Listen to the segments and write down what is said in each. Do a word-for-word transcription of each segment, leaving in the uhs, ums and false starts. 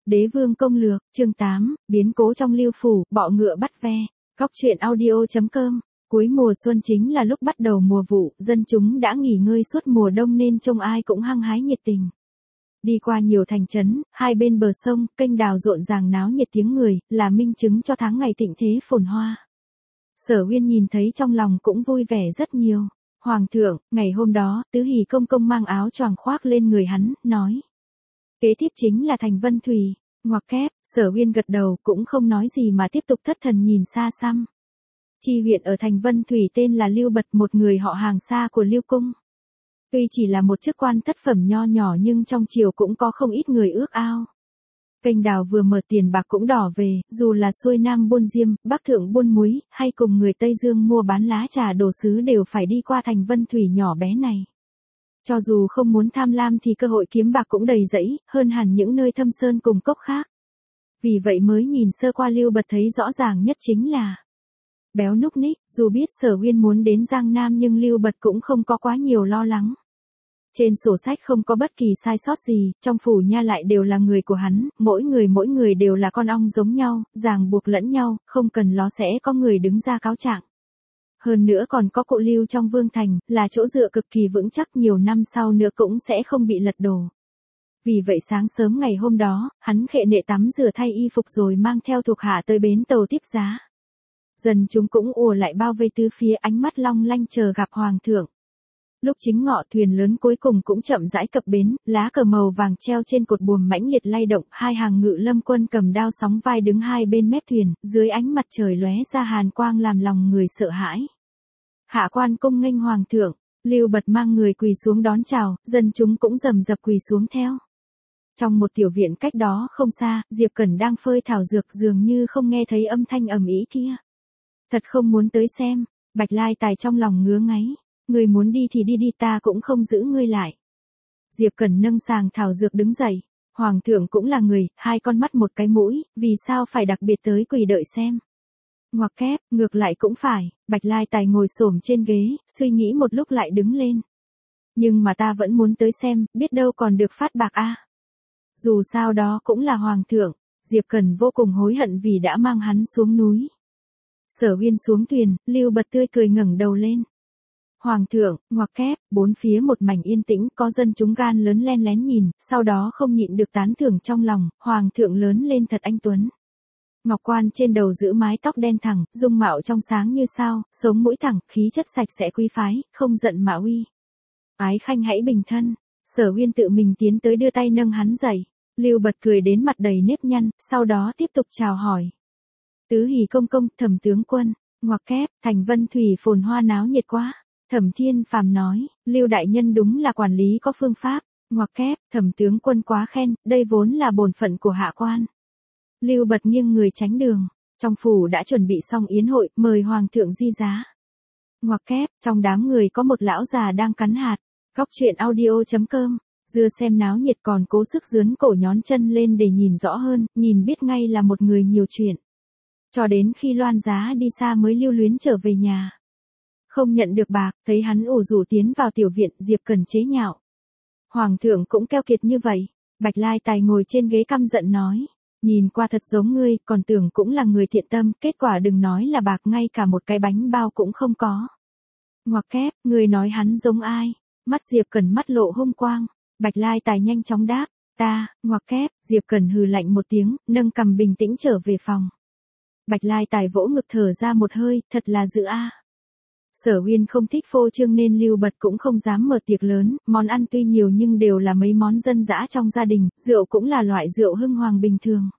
Đế vương công lược, chương tám, biến cố trong Lưu phủ, bọ ngựa bắt ve. Góc truyện audio.com. Cuối mùa xuân chính là lúc bắt đầu mùa vụ, dân chúng đã nghỉ ngơi suốt mùa đông nên trông ai cũng hăng hái nhiệt tình. Đi qua nhiều thành trấn, hai bên bờ sông, kênh đào rộn ràng náo nhiệt tiếng người, là minh chứng cho tháng ngày thịnh thế phồn hoa. Sở Uyên nhìn thấy trong lòng cũng vui vẻ rất nhiều. Hoàng thượng, ngày hôm đó, Tứ Hỷ công công mang áo choàng khoác lên người hắn, nói. Kế tiếp chính là thành Vân Thủy. Ngoặc kép, Sở Uyên gật đầu cũng không nói gì mà tiếp tục thất thần nhìn xa xăm. Chi huyện ở thành Vân Thủy tên là Lưu Bật, một người họ hàng xa của Lưu Cung. Tuy chỉ là một chức quan thất phẩm nho nhỏ nhưng trong triều cũng có không ít người ước ao. Kênh đào vừa mở tiền bạc cũng đỏ về, dù là xuôi nam buôn diêm, bắc thượng buôn muối, hay cùng người Tây Dương mua bán lá trà đồ sứ đều phải đi qua thành Vân Thủy nhỏ bé này. Cho dù không muốn tham lam thì cơ hội kiếm bạc cũng đầy rẫy, hơn hẳn những nơi thâm sơn cùng cốc khác. Vì vậy mới nhìn sơ qua Lưu Bật thấy rõ ràng nhất chính là béo núc ních, dù biết Sở Uyên muốn đến Giang Nam nhưng Lưu Bật cũng không có quá nhiều lo lắng. Trên sổ sách không có bất kỳ sai sót gì, trong phủ nha lại đều là người của hắn, mỗi người mỗi người đều là con ong giống nhau, ràng buộc lẫn nhau, không cần lo sẽ có người đứng ra cáo trạng. Hơn nữa còn có cụ Lưu trong vương thành, là chỗ dựa cực kỳ vững chắc, nhiều năm sau nữa cũng sẽ không bị lật đổ. Vì vậy sáng sớm ngày hôm đó, hắn khệ nệ tắm rửa thay y phục rồi mang theo thuộc hạ tới bến tàu tiếp giá. Dần chúng cũng ùa lại bao vây tứ phía, ánh mắt long lanh chờ gặp hoàng thượng. Lúc chính ngọ, thuyền lớn cuối cùng cũng chậm rãi cập bến, lá cờ màu vàng treo trên cột buồm mãnh liệt lay động, hai hàng ngự lâm quân cầm đao sóng vai đứng hai bên mép thuyền, dưới ánh mặt trời lóe ra hàn quang làm lòng người sợ hãi. Hạ quan cung nghênh hoàng thượng, Lưu Bật mang người quỳ xuống đón chào, dân chúng cũng rầm rập quỳ xuống theo. Trong một tiểu viện cách đó không xa, Diệp Cẩn đang phơi thảo dược, dường như không nghe thấy âm thanh ầm ĩ kia. Thật không muốn tới xem. Bạch Lai Tài trong lòng ngứa ngáy. Người muốn đi thì đi đi, ta cũng không giữ ngươi lại. Diệp Cẩn nâng sàng thảo dược đứng dậy. Hoàng thượng cũng là người, hai con mắt một cái mũi, vì sao phải đặc biệt tới quỳ đợi xem. Ngoặc kép, ngược lại cũng phải. Bạch Lai Tài ngồi xổm trên ghế, suy nghĩ một lúc lại đứng lên. Nhưng mà ta vẫn muốn tới xem, biết đâu còn được phát bạc a. À. Dù sao đó cũng là hoàng thượng. Diệp Cẩn vô cùng hối hận vì đã mang hắn xuống núi. Sở Uyên xuống thuyền, Lưu Bật tươi cười ngẩng đầu lên. Hoàng thượng, ngoặc kép, bốn phía một mảnh yên tĩnh, có dân chúng gan lớn len lén nhìn, sau đó không nhịn được tán thưởng trong lòng, hoàng thượng lớn lên thật anh tuấn. Ngọc quan trên đầu giữ mái tóc đen thẳng, dung mạo trong sáng như sao, sống mũi thẳng, khí chất sạch sẽ quý phái, không giận mà uy. Ái khanh hãy bình thân. Sở Uyên tự mình tiến tới đưa tay nâng hắn dậy. Lưu Bật cười đến mặt đầy nếp nhăn, sau đó tiếp tục chào hỏi. Tứ Hỷ công công, Thẩm tướng quân. Ngoặc kép, thành Vân Thủy phồn hoa náo nhiệt quá. Thẩm Thiên Phàm nói, Lưu đại nhân đúng là quản lý có phương pháp. Ngoặc kép, Thẩm tướng quân quá khen, đây vốn là bổn phận của hạ quan. Lưu Bật nghiêng người tránh đường. Trong phủ đã chuẩn bị xong yến hội, mời hoàng thượng di giá. Ngoặc kép, trong đám người có một lão già đang cắn hạt. Góc truyện audio.com. Dưa xem náo nhiệt còn cố sức dướn cổ nhón chân lên để nhìn rõ hơn, nhìn biết ngay là một người nhiều chuyện. Cho đến khi loan giá đi xa mới lưu luyến trở về nhà. Không nhận được bạc, thấy hắn ủ rũ tiến vào tiểu viện, Diệp Cẩn chế nhạo. Hoàng thượng cũng keo kiệt như vậy. Bạch Lai Tài ngồi trên ghế căm giận nói. Nhìn qua thật giống ngươi, còn tưởng cũng là người thiện tâm, kết quả đừng nói là bạc, ngay cả một cái bánh bao cũng không có. Ngoặc kép, ngươi nói hắn giống ai? Mắt Diệp Cẩn mắt lộ hung quang. Bạch Lai Tài nhanh chóng đáp. Ta, ngoặc kép, Diệp Cẩn hừ lạnh một tiếng, nâng cằm bình tĩnh trở về phòng. Bạch Lai Tài vỗ ngực thở ra một hơi, thật là dữ a. Sở Uyên không thích phô trương nên Lưu Bật cũng không dám mở tiệc lớn, món ăn tuy nhiều nhưng đều là mấy món dân dã trong gia đình, rượu cũng là loại rượu hưng hoàng bình thường.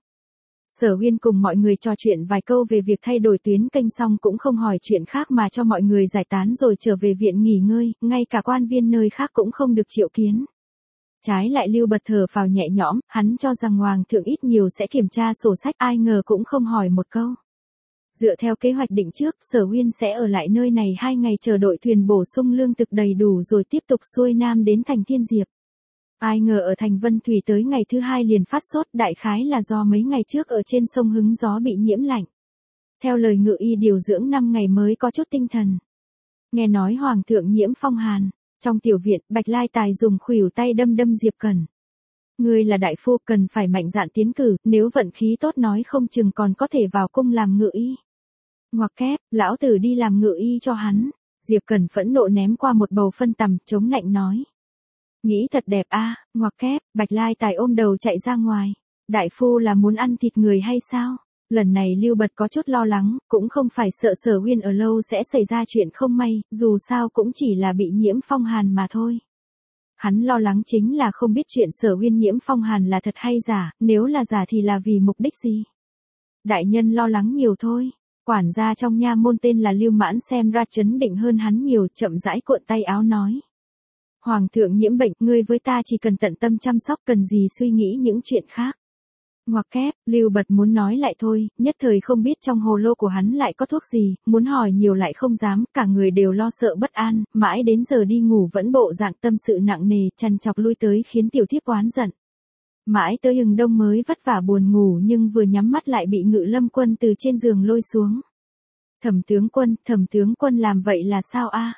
Sở Uyên cùng mọi người trò chuyện vài câu về việc thay đổi tuyến kênh xong cũng không hỏi chuyện khác mà cho mọi người giải tán rồi trở về viện nghỉ ngơi, ngay cả quan viên nơi khác cũng không được triệu kiến. Trái lại Lưu Bật thở phào nhẹ nhõm, hắn cho rằng hoàng thượng ít nhiều sẽ kiểm tra sổ sách, ai ngờ cũng không hỏi một câu. Dựa theo kế hoạch định trước, Sở Uyên sẽ ở lại nơi này hai ngày chờ đội thuyền bổ sung lương thực đầy đủ rồi tiếp tục xuôi nam đến thành Thiên Diệp. Ai ngờ ở thành Vân Thủy tới ngày thứ hai liền phát sốt, đại khái là do mấy ngày trước ở trên sông hứng gió bị nhiễm lạnh. Theo lời ngự y điều dưỡng năm ngày mới có chút tinh thần. Nghe nói hoàng thượng nhiễm phong hàn. Trong tiểu viện, Bạch Lai Tài dùng khuỷu tay đâm đâm Diệp Cẩn. Ngươi là đại phu, cần phải mạnh dạn tiến cử, nếu vận khí tốt nói không chừng còn có thể vào cung làm ngự y. Ngoặc kép, lão tử đi làm ngự y cho hắn. Diệp Cẩn phẫn nộ ném qua một bầu phân tằm, chống nạnh nói. Nghĩ thật đẹp a, à, ngoặc kép, Bạch Lai Tài ôm đầu chạy ra ngoài. Đại phu là muốn ăn thịt người hay sao? Lần này Lưu Bật có chút lo lắng, cũng không phải sợ Sở Uyên ở lâu sẽ xảy ra chuyện không may, dù sao cũng chỉ là bị nhiễm phong hàn mà thôi. Hắn lo lắng chính là không biết chuyện Sở Uyên nhiễm phong hàn là thật hay giả, nếu là giả thì là vì mục đích gì. Đại nhân lo lắng nhiều thôi. Quản gia trong nha môn tên là Lưu Mãn xem ra trấn định hơn hắn nhiều, chậm rãi cuộn tay áo nói. Hoàng thượng nhiễm bệnh, ngươi với ta chỉ cần tận tâm chăm sóc, cần gì suy nghĩ những chuyện khác. Ngoặc kép, Lưu Bật muốn nói lại thôi, nhất thời không biết trong hồ lô của hắn lại có thuốc gì, muốn hỏi nhiều lại không dám, cả người đều lo sợ bất an, mãi đến giờ đi ngủ vẫn bộ dạng tâm sự nặng nề, chằn chọc lui tới khiến tiểu thiếp oán giận. Mãi tới hừng đông mới vất vả buồn ngủ nhưng vừa nhắm mắt lại bị Ngự Lâm Quân từ trên giường lôi xuống. Thẩm tướng quân, thẩm tướng quân làm vậy là sao a?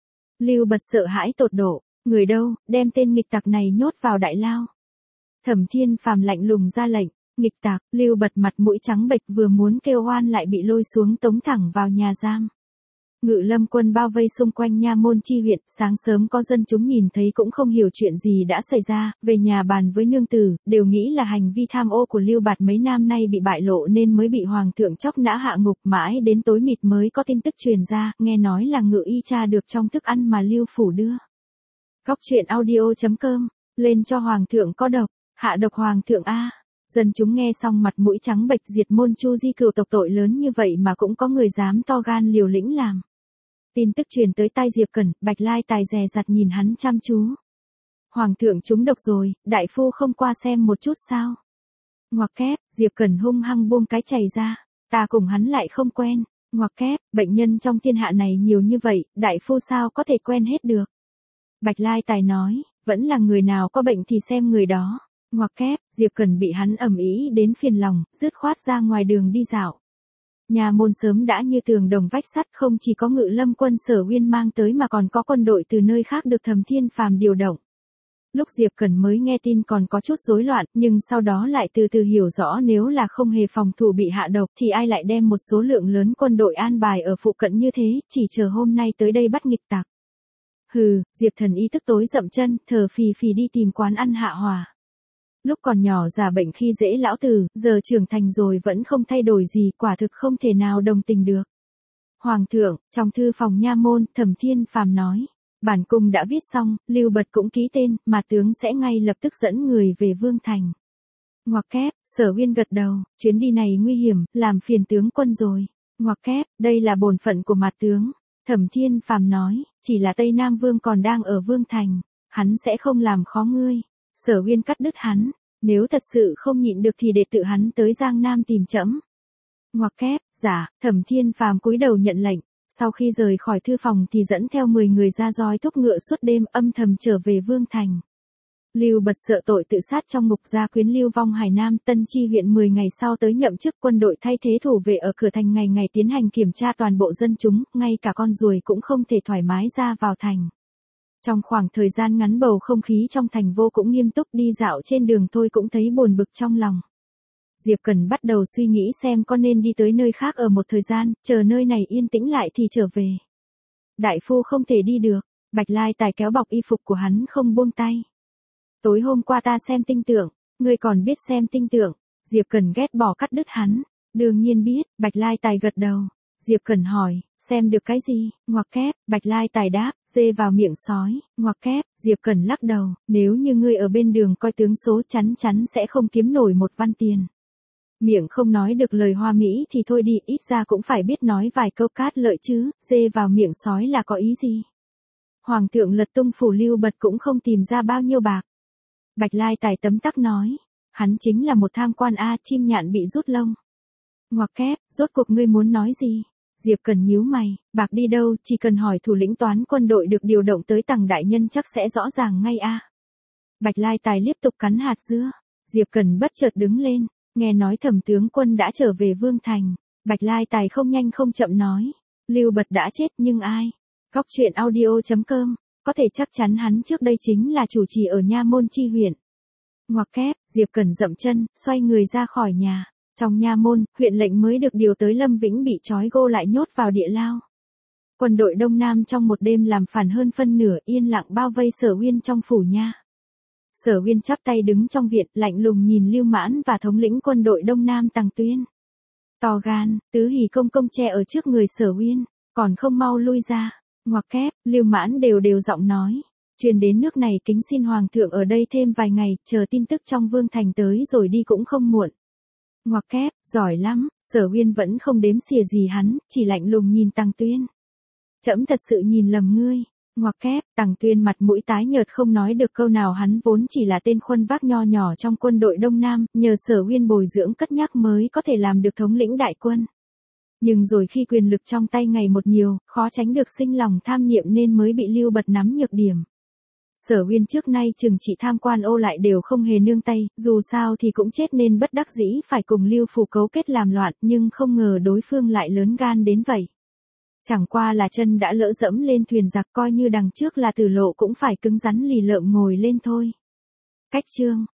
Lưu Bật sợ hãi tột độ, người đâu, đem tên nghịch tặc này nhốt vào đại lao. Thẩm Thiên Phàm lạnh lùng ra lệnh, nghịch tặc, Lưu Bật mặt mũi trắng bệch vừa muốn kêu oan lại bị lôi xuống tống thẳng vào nhà giam. Ngự Lâm Quân bao vây xung quanh nha môn chi huyện, sáng sớm có dân chúng nhìn thấy cũng không hiểu chuyện gì đã xảy ra, về nhà bàn với nương tử, đều nghĩ là hành vi tham ô của Lưu Bạt mấy năm nay bị bại lộ nên mới bị hoàng thượng chóc nã hạ ngục, mãi đến tối mịt mới có tin tức truyền ra, nghe nói là ngự y tra được trong thức ăn mà Lưu phủ đưa. Góc truyện audio chấm com, lên cho hoàng thượng có độc, hạ độc hoàng thượng a. Dân chúng nghe xong mặt mũi trắng bệch, diệt môn Chu Di cửu tộc tội lớn như vậy mà cũng có người dám to gan liều lĩnh làm. Tin tức truyền tới tai Diệp Cẩn, Bạch Lai Tài dè dặt nhìn hắn chăm chú. Hoàng thượng trúng độc rồi, đại phu không qua xem một chút sao? Ngoặc kép, Diệp Cẩn hung hăng buông cái chày ra, ta cùng hắn lại không quen. Ngoặc kép, bệnh nhân trong thiên hạ này nhiều như vậy, đại phu sao có thể quen hết được? Bạch Lai Tài nói, vẫn là người nào có bệnh thì xem người đó. Ngoặc kép, Diệp Cẩn bị hắn ầm ĩ đến phiền lòng, dứt khoát ra ngoài đường đi dạo. Nhà môn sớm đã như tường đồng vách sắt, không chỉ có Ngự Lâm Quân Sở Uyên mang tới mà còn có quân đội từ nơi khác được Thẩm Thiên Phàm điều động. Lúc Diệp Cẩn mới nghe tin còn có chút rối loạn, nhưng sau đó lại từ từ hiểu rõ nếu là không hề phòng thủ bị hạ độc thì ai lại đem một số lượng lớn quân đội an bài ở phụ cận như thế, chỉ chờ hôm nay tới đây bắt nghịch tặc. Hừ, Diệp Thần ý thức tối dậm chân, thở phì phì đi tìm quán ăn hạ hòa. Lúc còn nhỏ già bệnh khi dễ lão tử, giờ trưởng thành rồi vẫn không thay đổi gì, quả thực không thể nào đồng tình được. Hoàng thượng, trong thư phòng nha môn, Thẩm Thiên Phàm nói, bản cung đã viết xong, Lưu Bật cũng ký tên, mà tướng sẽ ngay lập tức dẫn người về Vương Thành. Ngoặc kép, Sở Uyên gật đầu, chuyến đi này nguy hiểm, làm phiền tướng quân rồi. Ngoặc kép, đây là bổn phận của mặt tướng. Thẩm Thiên Phàm nói, chỉ là Tây Nam Vương còn đang ở Vương Thành, hắn sẽ không làm khó ngươi. Sở Uyên cắt đứt hắn, nếu thật sự không nhịn được thì để tự hắn tới Giang Nam tìm trẫm. Ngoặc kép, giả, Thẩm Thiên Phàm cúi đầu nhận lệnh, sau khi rời khỏi thư phòng thì dẫn theo mười người ra roi thúc ngựa suốt đêm âm thầm trở về Vương Thành. Lưu Bật sợ tội tự sát trong ngục gia quyến lưu vong Hải Nam Tân Chi huyện mười ngày sau tới nhậm chức, quân đội thay thế thủ vệ ở cửa thành ngày ngày tiến hành kiểm tra toàn bộ dân chúng, ngay cả con ruồi cũng không thể thoải mái ra vào thành. Trong khoảng thời gian ngắn bầu không khí trong thành vô cũng nghiêm túc, đi dạo trên đường thôi cũng thấy buồn bực trong lòng. Diệp Cẩn bắt đầu suy nghĩ xem có nên đi tới nơi khác ở một thời gian, chờ nơi này yên tĩnh lại thì trở về. Đại phu không thể đi được, Bạch Lai Tài kéo bọc y phục của hắn không buông tay. Tối hôm qua ta xem tinh tượng, ngươi còn biết xem tinh tượng? Diệp Cẩn ghét bỏ cắt đứt hắn. Đương nhiên biết, Bạch Lai Tài gật đầu. Diệp Cẩn hỏi, xem được cái gì? Ngoặc kép, Bạch Lai Tài đáp, dê vào miệng sói. Ngoặc kép, Diệp Cẩn lắc đầu, nếu như ngươi ở bên đường coi tướng số chắn chắn sẽ không kiếm nổi một văn tiền. Miệng không nói được lời hoa mỹ thì thôi đi, ít ra cũng phải biết nói vài câu cát lợi chứ, dê vào miệng sói là có ý gì? Hoàng thượng lật tung phủ Lưu Bật cũng không tìm ra bao nhiêu bạc. Bạch Lai Tài tấm tắc nói, hắn chính là một tham quan a, chim nhạn bị rút lông. Ngoặc kép, rốt cuộc ngươi muốn nói gì? Diệp Cẩn nhíu mày, bạc đi đâu, chỉ cần hỏi thủ lĩnh toán quân đội được điều động tới Tằng đại nhân chắc sẽ rõ ràng ngay a. Bạch Lai Tài tiếp tục cắn hạt dưa. Diệp Cẩn bất chợt đứng lên, nghe nói Thẩm tướng quân đã trở về Vương Thành. Bạch Lai Tài không nhanh không chậm nói, Lưu Bật đã chết nhưng ai? Góc truyện audio chấm com, có thể chắc chắn hắn trước đây chính là chủ trì ở nha môn chi huyện. Ngoặc kép, Diệp Cẩn dậm chân, xoay người ra khỏi nhà. Trong nha môn, huyện lệnh mới được điều tới Lâm Vĩnh bị trói gô lại nhốt vào địa lao. Quân đội Đông Nam trong một đêm làm phản hơn phân nửa, yên lặng bao vây Sở Uyên trong phủ nha. Sở Uyên chắp tay đứng trong viện, lạnh lùng nhìn Lưu Mãn và thống lĩnh quân đội Đông Nam Tằng Tuyên. To gan, Tứ Hỷ công công che ở trước người Sở Uyên, còn không mau lui ra. Ngoặc kép, Lưu Mãn đều đều giọng nói. Truyền đến nước này kính xin hoàng thượng ở đây thêm vài ngày, chờ tin tức trong vương thành tới rồi đi cũng không muộn. Ngoặc kép, giỏi lắm, Sở Uyên vẫn không đếm xỉa gì hắn, chỉ lạnh lùng nhìn Tằng Tuyên. Trẫm thật sự nhìn lầm ngươi. Ngoặc kép, Tằng Tuyên mặt mũi tái nhợt không nói được câu nào, hắn vốn chỉ là tên khuân vác nho nhỏ trong quân đội Đông Nam, nhờ Sở Uyên bồi dưỡng cất nhắc mới có thể làm được thống lĩnh đại quân. Nhưng rồi khi quyền lực trong tay ngày một nhiều, khó tránh được sinh lòng tham niệm nên mới bị Lưu Bật nắm nhược điểm. Sở Uyên trước nay chừng trị tham quan ô lại đều không hề nương tay, dù sao thì cũng chết nên bất đắc dĩ phải cùng Lưu Phủ cấu kết làm loạn, nhưng không ngờ đối phương lại lớn gan đến vậy. Chẳng qua là chân đã lỡ dẫm lên thuyền giặc, coi như đằng trước là tử lộ cũng phải cứng rắn lì lợm ngồi lên thôi. Cách chương